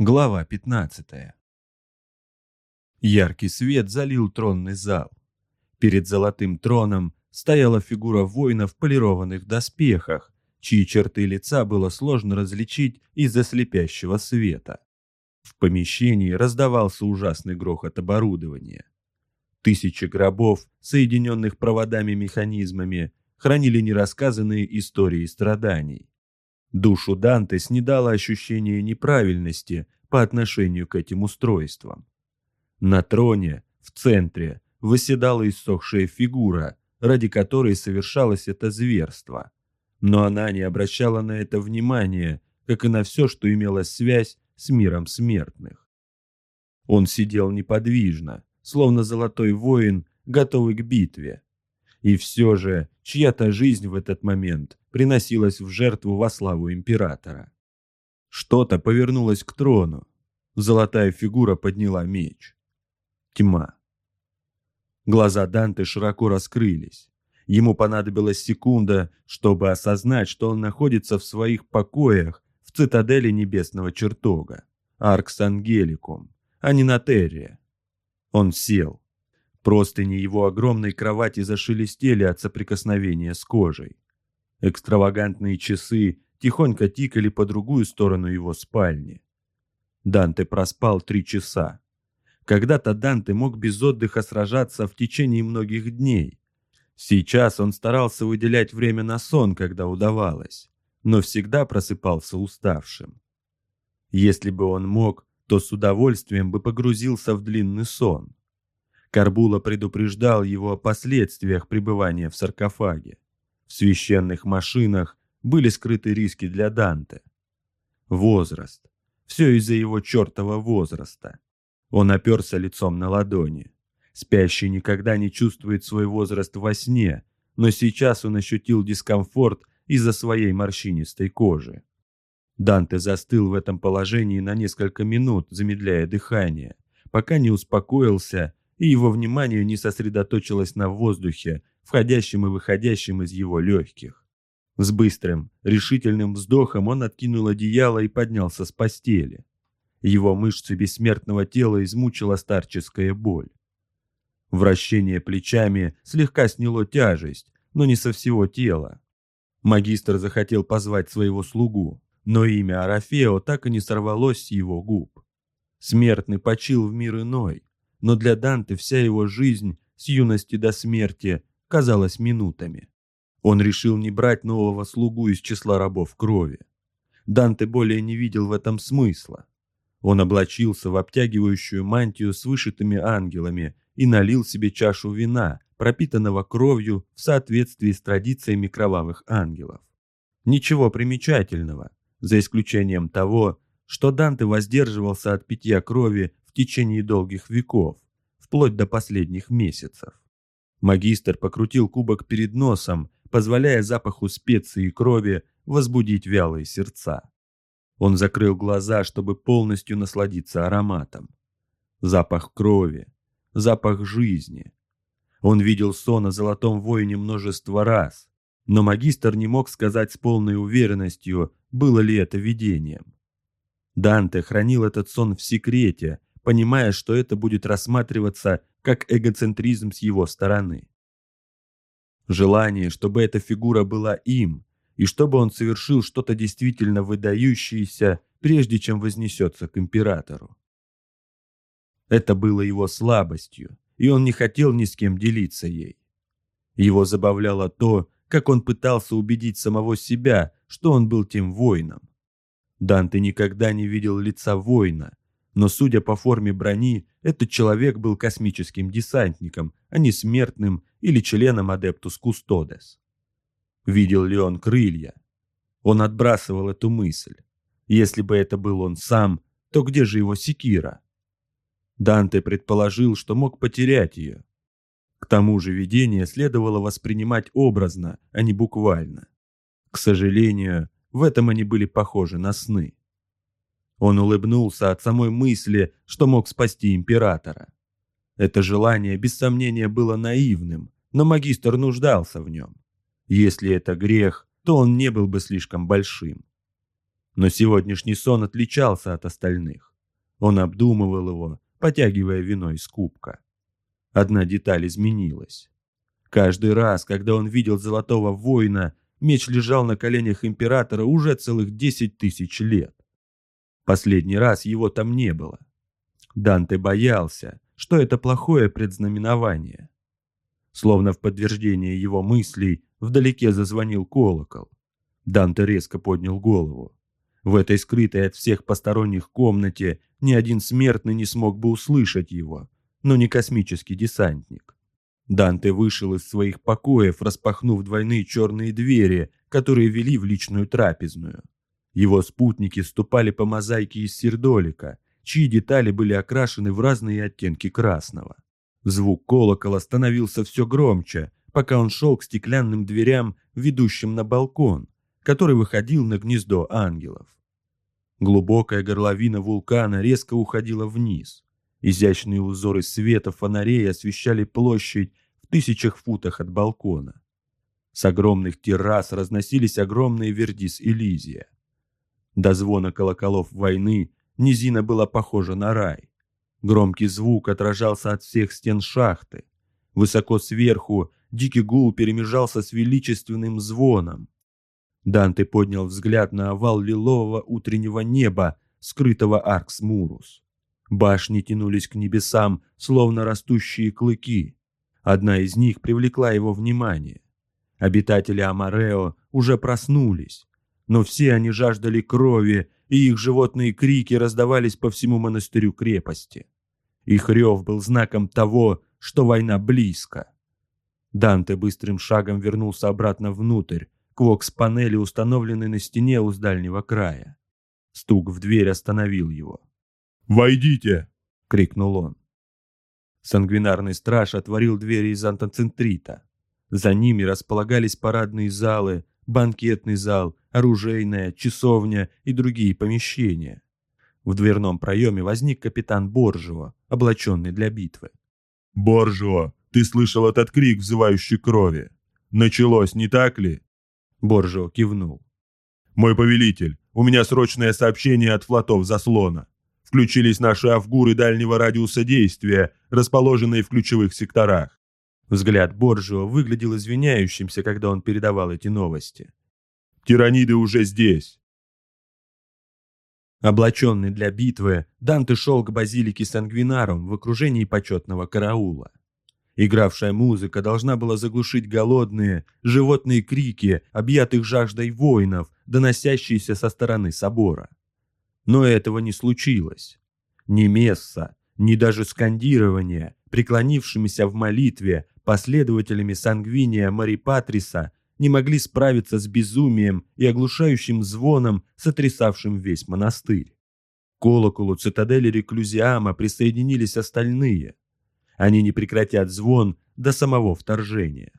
Глава 15. Яркий свет залил тронный зал. Перед золотым троном стояла фигура воина в полированных доспехах, чьи черты лица было сложно различить из-за слепящего света. В помещении раздавался ужасный грохот оборудования. Тысячи гробов, соединенных проводами-механизмами, хранили нерассказанные истории страданий. Душу Данте снедало ощущение неправильности по отношению к этим устройствам. На троне, в центре, восседала иссохшая фигура, ради которой совершалось это зверство. Но она не обращала на это внимания, как и на все, что имело связь с миром смертных. Он сидел неподвижно, словно золотой воин, готовый к битве. И все же чья-то жизнь в этот момент приносилась в жертву во славу императора. Что-то повернулось к трону. Золотая фигура подняла меч. Тьма. Глаза Данте широко раскрылись. Ему понадобилась секунда, чтобы осознать, что он находится в своих покоях в цитадели небесного чертога, Аркс Ангеликум, а не на Терре. Он сел. Простыни его огромной кровати зашелестели от соприкосновения с кожей. Экстравагантные часы тихонько тикали по другую сторону его спальни. Данте проспал 3 часа. Когда-то Данте мог без отдыха сражаться в течение многих дней. Сейчас он старался выделять время на сон, когда удавалось, но всегда просыпался уставшим. Если бы он мог, то с удовольствием бы погрузился в длинный сон. Корбула предупреждал его о последствиях пребывания в саркофаге. В священных машинах были скрыты риски для Данте. Возраст. Все из-за его чертова возраста. Он оперся лицом на ладони. Спящий никогда не чувствует свой возраст во сне, но сейчас он ощутил дискомфорт из-за своей морщинистой кожи. Данте застыл в этом положении на несколько минут, замедляя дыхание, пока не успокоился и его внимание не сосредоточилось на воздухе, входящем и выходящем из его легких. С быстрым, решительным вздохом он откинул одеяло и поднялся с постели. Его мышцы бессмертного тела измучила старческая боль. Вращение плечами слегка сняло тяжесть, но не со всего тела. Магистр захотел позвать своего слугу, но имя Арафео так и не сорвалось с его губ. Смертный почил в мир иной, но для Данте вся его жизнь, с юности до смерти, казалась минутами. Он решил не брать нового слугу из числа рабов крови. Данте более не видел в этом смысла. Он облачился в обтягивающую мантию с вышитыми ангелами и налил себе чашу вина, пропитанного кровью в соответствии с традициями кровавых ангелов. Ничего примечательного, за исключением того, что Данте воздерживался от питья крови в течение долгих веков, вплоть до последних месяцев. Магистр покрутил кубок перед носом, позволяя запаху специй и крови возбудить вялые сердца. Он закрыл глаза, чтобы полностью насладиться ароматом. Запах крови, запах жизни. Он видел сон о Золотом Воине множество раз, но магистр не мог сказать с полной уверенностью, было ли это видением. Данте хранил этот сон в секрете, понимая, что это будет рассматриваться как эгоцентризм с его стороны. Желание, чтобы эта фигура была им, и чтобы он совершил что-то действительно выдающееся, прежде чем вознесется к императору. Это было его слабостью, и он не хотел ни с кем делиться ей. Его забавляло то, как он пытался убедить самого себя, что он был тем воином. Данте никогда не видел лица воина, но, судя по форме брони, этот человек был космическим десантником, а не смертным или членом Адептус Кустодес. Видел ли он крылья? Он отбрасывал эту мысль. Если бы это был он сам, то где же его секира? Данте предположил, что мог потерять ее. К тому же видение следовало воспринимать образно, а не буквально. К сожалению, в этом они были похожи на сны. Он улыбнулся от самой мысли, что мог спасти императора. Это желание, без сомнения, было наивным, но магистр нуждался в нем. Если это грех, то он не был бы слишком большим. Но сегодняшний сон отличался от остальных. Он обдумывал его, потягивая вино из кубка. Одна деталь изменилась. Каждый раз, когда он видел Золотого Воина, меч лежал на коленях императора уже целых 10 тысяч лет. Последний раз его там не было. Данте боялся, что это плохое предзнаменование. Словно в подтверждение его мыслей, вдалеке зазвонил колокол. Данте резко поднял голову. В этой скрытой от всех посторонних комнате ни один смертный не смог бы услышать его, но не космический десантник. Данте вышел из своих покоев, распахнув двойные черные двери, которые вели в личную трапезную. Его спутники ступали по мозаике из сердолика, чьи детали были окрашены в разные оттенки красного. Звук колокола становился все громче, пока он шел к стеклянным дверям, ведущим на балкон, который выходил на гнездо ангелов. Глубокая горловина вулкана резко уходила вниз. Изящные узоры света фонарей освещали площадь в 1000 футах от балкона. С огромных террас разносились огромные Вердис Элизия. До звона колоколов войны низина была похожа на рай. Громкий звук отражался от всех стен шахты. Высоко сверху дикий гул перемежался с величественным звоном. Данте поднял взгляд на овал лилового утреннего неба, скрытого Аркс-Мурус. Башни тянулись к небесам, словно растущие клыки. Одна из них привлекла его внимание. Обитатели Амарео уже проснулись, но все они жаждали крови, и их животные крики раздавались по всему монастырю крепости. Их рев был знаком того, что война близко. Данте быстрым шагом вернулся обратно внутрь, к вокс-панели, установленной на стене у дальнего края. Стук в дверь остановил его. «Войдите!» — крикнул он. Сангвинарный страж отворил двери из антоцентрита. За ними располагались парадные залы, банкетный зал, оружейная, часовня и другие помещения. В дверном проеме возник капитан Борджио, облаченный для битвы. «Борджио, ты слышал этот крик, взывающий крови? Началось, не так ли?» Борджио кивнул. «Мой повелитель, у меня срочное сообщение от флотов заслона. Включились наши авгуры дальнего радиуса действия, расположенные в ключевых секторах». Взгляд Борджио выглядел извиняющимся, когда он передавал эти новости. «Тираниды уже здесь». Облаченный для битвы, Данте шел к базилике Сангвинарум в окружении почетного караула. Игравшая музыка должна была заглушить голодные, животные крики, объятых жаждой воинов, доносящиеся со стороны собора. Но этого не случилось. Ни месса, ни даже скандирования, преклонившимися в молитве последователями Сангвиния Марипатриса, не могли справиться с безумием и оглушающим звоном, сотрясавшим весь монастырь. К колоколу цитадели Реклюзиама присоединились остальные. Они не прекратят звон до самого вторжения.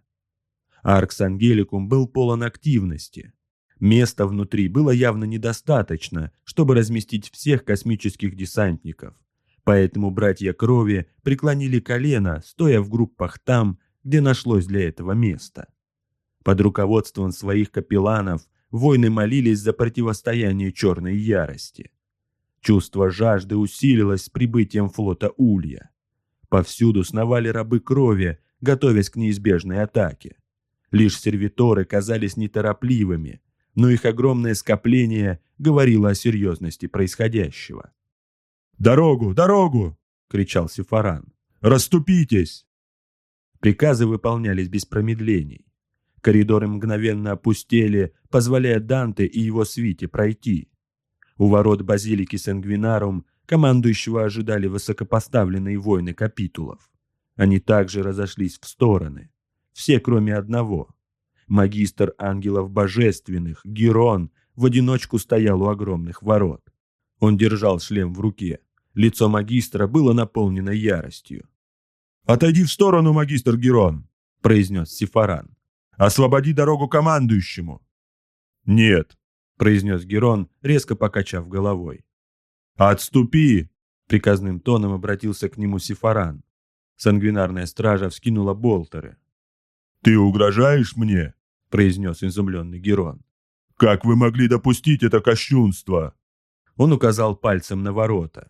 Аркс Ангеликум был полон активности. Места внутри было явно недостаточно, чтобы разместить всех космических десантников. Поэтому братья Крови преклонили колено, стоя в группах там, где нашлось для этого место. Под руководством своих капелланов воины молились за противостояние черной ярости. Чувство жажды усилилось с прибытием флота Улья. Повсюду сновали рабы Крови, готовясь к неизбежной атаке. Лишь сервиторы казались неторопливыми, но их огромное скопление говорило о серьезности происходящего. «Дорогу! Дорогу!» — кричал Сифаран. «Расступитесь!» Приказы выполнялись без промедлений. Коридоры мгновенно опустели, позволяя Данте и его свите пройти. У ворот базилики Сангвинарум командующего ожидали высокопоставленные воины капитулов. Они также разошлись в стороны. Все, кроме одного. Магистр ангелов божественных, Герон, в одиночку стоял у огромных ворот. Он держал шлем в руке. Лицо магистра было наполнено яростью. «Отойди в сторону, магистр Герон!» — произнес Сифаран. «Освободи дорогу командующему!» «Нет!» — произнес Герон, резко покачав головой. «Отступи!» — приказным тоном обратился к нему Сифаран. Сангвинарная стража вскинула болтеры. «Ты угрожаешь мне?» — произнес изумленный Герон. «Как вы могли допустить это кощунство?» Он указал пальцем на ворота.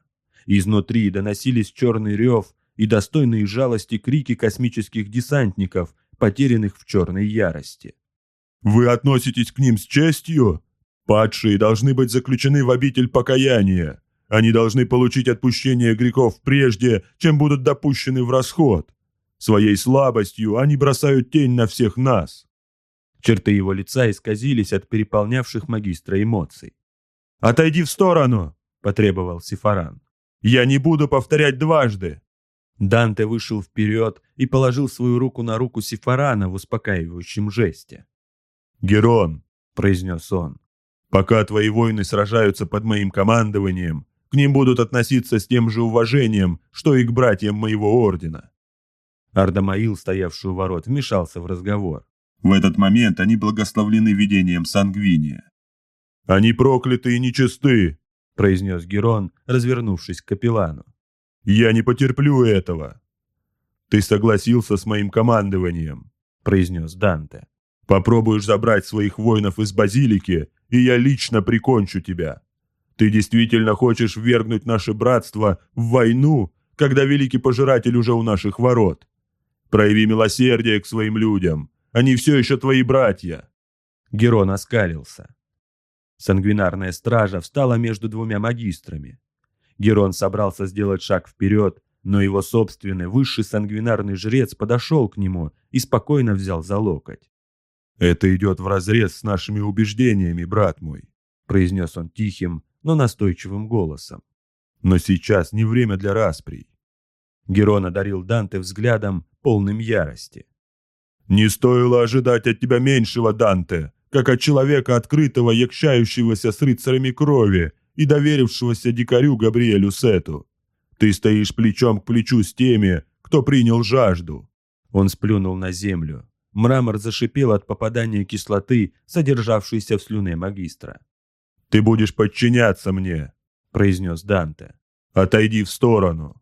Изнутри доносились черный рев и достойные жалости крики космических десантников, потерянных в черной ярости. «Вы относитесь к ним с честью? Падшие должны быть заключены в обитель покаяния. Они должны получить отпущение грехов прежде, чем будут допущены в расход. Своей слабостью они бросают тень на всех нас». Черты его лица исказились от переполнявших магистра эмоций. «Отойди в сторону!» – потребовал Сифаран. «Я не буду повторять дважды!» Данте вышел вперед и положил свою руку на руку Сифарана в успокаивающем жесте. «Герон», – произнес он, — «пока твои воины сражаются под моим командованием, к ним будут относиться с тем же уважением, что и к братьям моего ордена». Ардамаил, стоявший у ворот, вмешался в разговор. «В этот момент они благословлены видением Сангвиния». «Они прокляты и нечисты», — произнес Герон, развернувшись к капеллану. «Я не потерплю этого». «Ты согласился с моим командованием», — произнес Данте. «Попробуешь забрать своих воинов из базилики, и я лично прикончу тебя. Ты действительно хочешь ввергнуть наше братство в войну, когда великий пожиратель уже у наших ворот? Прояви милосердие к своим людям. Они все еще твои братья». Герон оскалился. Сангвинарная стража встала между двумя магистрами. Герон собрался сделать шаг вперед, но его собственный высший сангвинарный жрец подошел к нему и спокойно взял за локоть. «Это идет вразрез с нашими убеждениями, брат мой», — произнес он тихим, но настойчивым голосом. «Но сейчас не время для расприй». Герон одарил Данте взглядом, полным ярости. «Не стоило ожидать от тебя меньшего, Данте, как от человека, открытого, якшающегося с рыцарями крови и доверившегося дикарю Габриэлю Сету. Ты стоишь плечом к плечу с теми, кто принял жажду». Он сплюнул на землю. Мрамор зашипел от попадания кислоты, содержавшейся в слюне магистра. «Ты будешь подчиняться мне», — произнес Данте. «Отойди в сторону.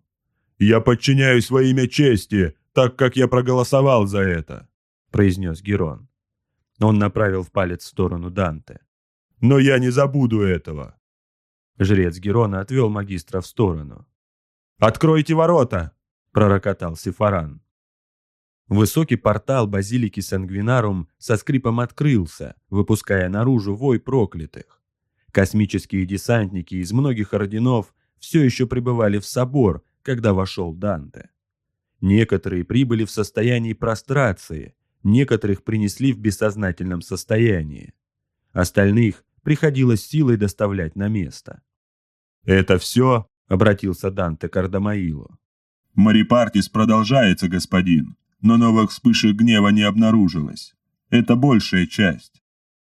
Я подчиняюсь во имя чести, так как я проголосовал за это», — произнес Герон. Он направил палец в сторону Данте. «Но я не забуду этого». Жрец Герона отвел магистра в сторону. «Откройте ворота!» – пророкотал Сифаран. Высокий портал базилики Сангвинарум со скрипом открылся, выпуская наружу вой проклятых. Космические десантники из многих орденов все еще пребывали в собор, когда вошел Данте. Некоторые прибыли в состоянии прострации, некоторых принесли в бессознательном состоянии. Остальных приходилось силой доставлять на место. «Это все?» — обратился Данте к Ардамаилу. «Марипартис продолжается, господин, но новых вспышек гнева не обнаружилось. Это большая часть».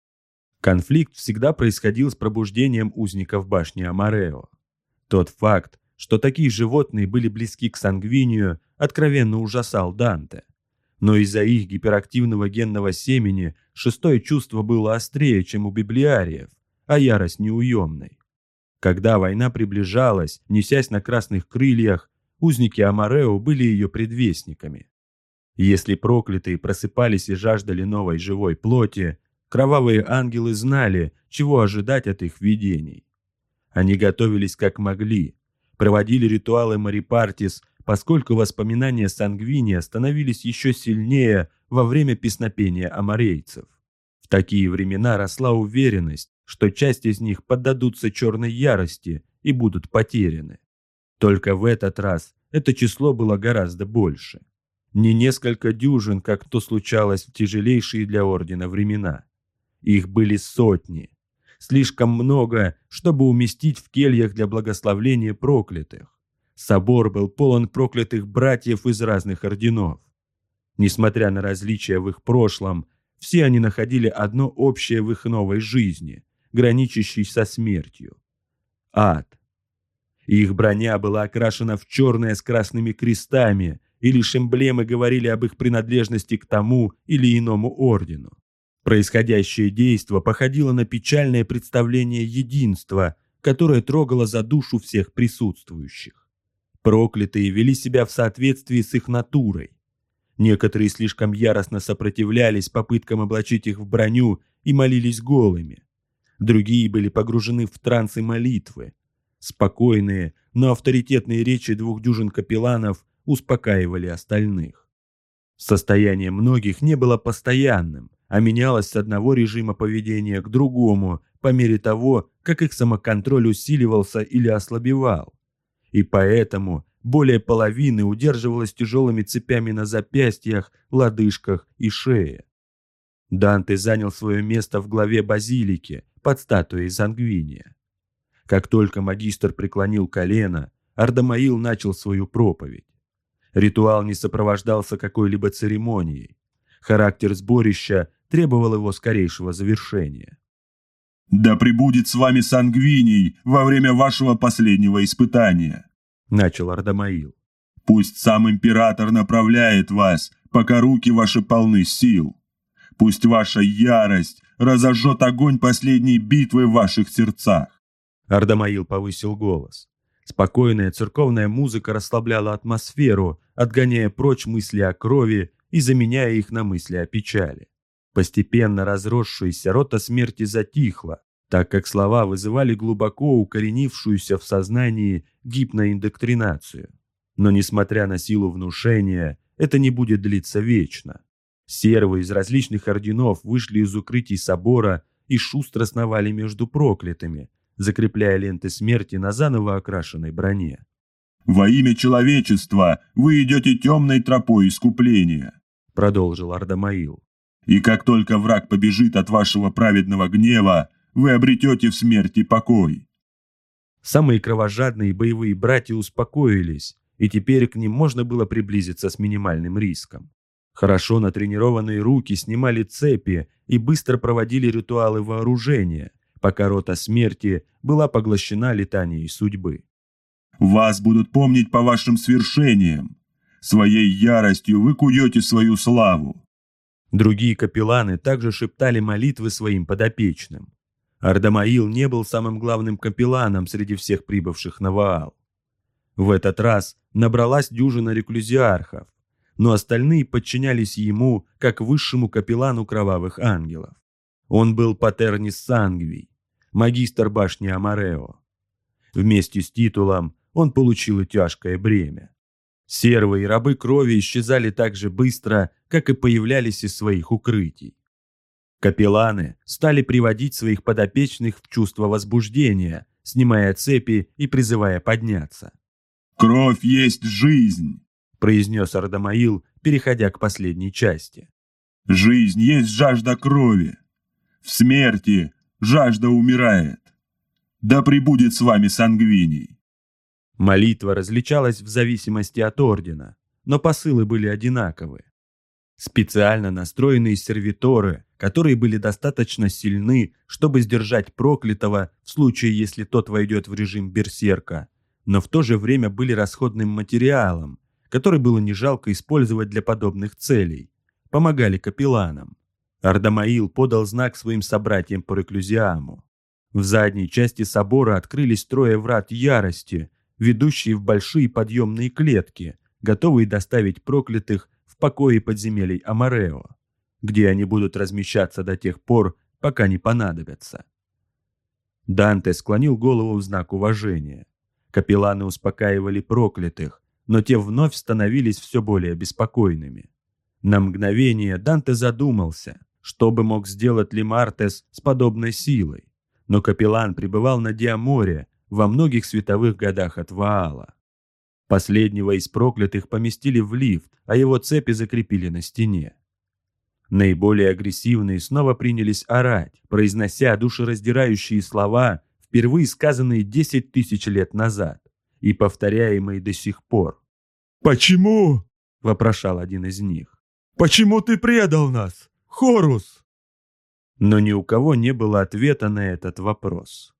Конфликт всегда происходил с пробуждением узников башни Амарео. Тот факт, что такие животные были близки к сангвинию, откровенно ужасал Данте. Но из-за их гиперактивного генного семени шестое чувство было острее, чем у библиариев, а ярость неуемной. Когда война приближалась, несясь на красных крыльях, узники Амарео были ее предвестниками. Если проклятые просыпались и жаждали новой живой плоти, кровавые ангелы знали, чего ожидать от их видений. Они готовились как могли, проводили ритуалы Марипартис, поскольку воспоминания Сангвиния становились еще сильнее во время песнопения амарейцев. В такие времена росла уверенность, что часть из них поддадутся черной ярости и будут потеряны. Только в этот раз это число было гораздо больше. Не несколько дюжин, как то случалось в тяжелейшие для Ордена времена. Их были сотни. Слишком много, чтобы уместить в кельях для благословления проклятых. Собор был полон проклятых братьев из разных орденов. Несмотря на различия в их прошлом, все они находили одно общее в их новой жизни, граничащей со смертью – ад. Их броня была окрашена в черное с красными крестами, и лишь эмблемы говорили об их принадлежности к тому или иному ордену. Происходящее действо походило на печальное представление единства, которое трогало за душу всех присутствующих. Проклятые вели себя в соответствии с их натурой. Некоторые слишком яростно сопротивлялись попыткам облачить их в броню и молились голыми. Другие были погружены в трансы молитвы. Спокойные, но авторитетные речи 2 дюжин капелланов успокаивали остальных. Состояние многих не было постоянным, а менялось с одного режима поведения к другому по мере того, как их самоконтроль усиливался или ослабевал. И поэтому более половины удерживалось тяжелыми цепями на запястьях, лодыжках и шее. Данте занял свое место в главе базилики под статуей Сангвиния. Как только магистр преклонил колено, Ардамаил начал свою проповедь. Ритуал не сопровождался какой-либо церемонией. Характер сборища требовал его скорейшего завершения. «Да пребудет с вами Сангвиний во время вашего последнего испытания», — начал Ардамаил. «Пусть сам император направляет вас, пока руки ваши полны сил. Пусть ваша ярость разожжет огонь последней битвы в ваших сердцах». Ардамаил повысил голос. Спокойная церковная музыка расслабляла атмосферу, отгоняя прочь мысли о крови и заменяя их на мысли о печали. Постепенно разросшаяся рота смерти затихла, так как слова вызывали глубоко укоренившуюся в сознании гипноиндоктринацию. Но несмотря на силу внушения, это не будет длиться вечно. Сервы из различных орденов вышли из укрытий собора и шустро сновали между проклятыми, закрепляя ленты смерти на заново окрашенной броне. «Во имя человечества вы идете темной тропой искупления», — продолжил Ардамаил. «И как только враг побежит от вашего праведного гнева, вы обретете в смерти покой». Самые кровожадные боевые братья успокоились, и теперь к ним можно было приблизиться с минимальным риском. Хорошо натренированные руки снимали цепи и быстро проводили ритуалы вооружения, пока рота смерти была поглощена летанией судьбы. «Вас будут помнить по вашим свершениям. Своей яростью вы куете свою славу». Другие капелланы также шептали молитвы своим подопечным. Ардамаил не был самым главным капелланом среди всех прибывших на Ваал. В этот раз набралась дюжина реклюзиархов, но остальные подчинялись ему как высшему капеллану кровавых ангелов. Он был Патернис Сангвий, магистр башни Амарео. Вместе с титулом он получил и тяжкое бремя. Сервы и рабы крови исчезали так же быстро, как и появлялись из своих укрытий. Капелланы стали приводить своих подопечных в чувство возбуждения, снимая цепи и призывая подняться. «Кровь есть жизнь», — произнес Ардамаил, переходя к последней части. «Жизнь есть жажда крови. В смерти жажда умирает. Да пребудет с вами Сангвиний». Молитва различалась в зависимости от ордена, но посылы были одинаковы. Специально настроенные сервиторы, которые были достаточно сильны, чтобы сдержать проклятого в случае, если тот войдет в режим берсерка, но в то же время были расходным материалом, который было не жалко использовать для подобных целей, помогали капелланам. Ардамаил подал знак своим собратьям по реклюзиаму. В задней части собора открылись 3 врат ярости, ведущие в большие подъемные клетки, готовые доставить проклятых в покои подземелий Амарео, где они будут размещаться до тех пор, пока не понадобятся. Данте склонил голову в знак уважения. Капелланы успокаивали проклятых, но те вновь становились все более беспокойными. На мгновение Данте задумался, что бы мог сделать Лимартес с подобной силой, но капеллан пребывал на Диаморе, во многих световых годах от Ваала. Последнего из проклятых поместили в лифт, а его цепи закрепили на стене. Наиболее агрессивные снова принялись орать, произнося душераздирающие слова, впервые сказанные 10 тысяч лет назад и повторяемые до сих пор. «Почему?» – вопрошал один из них. «Почему ты предал нас, Хорус?» Но ни у кого не было ответа на этот вопрос.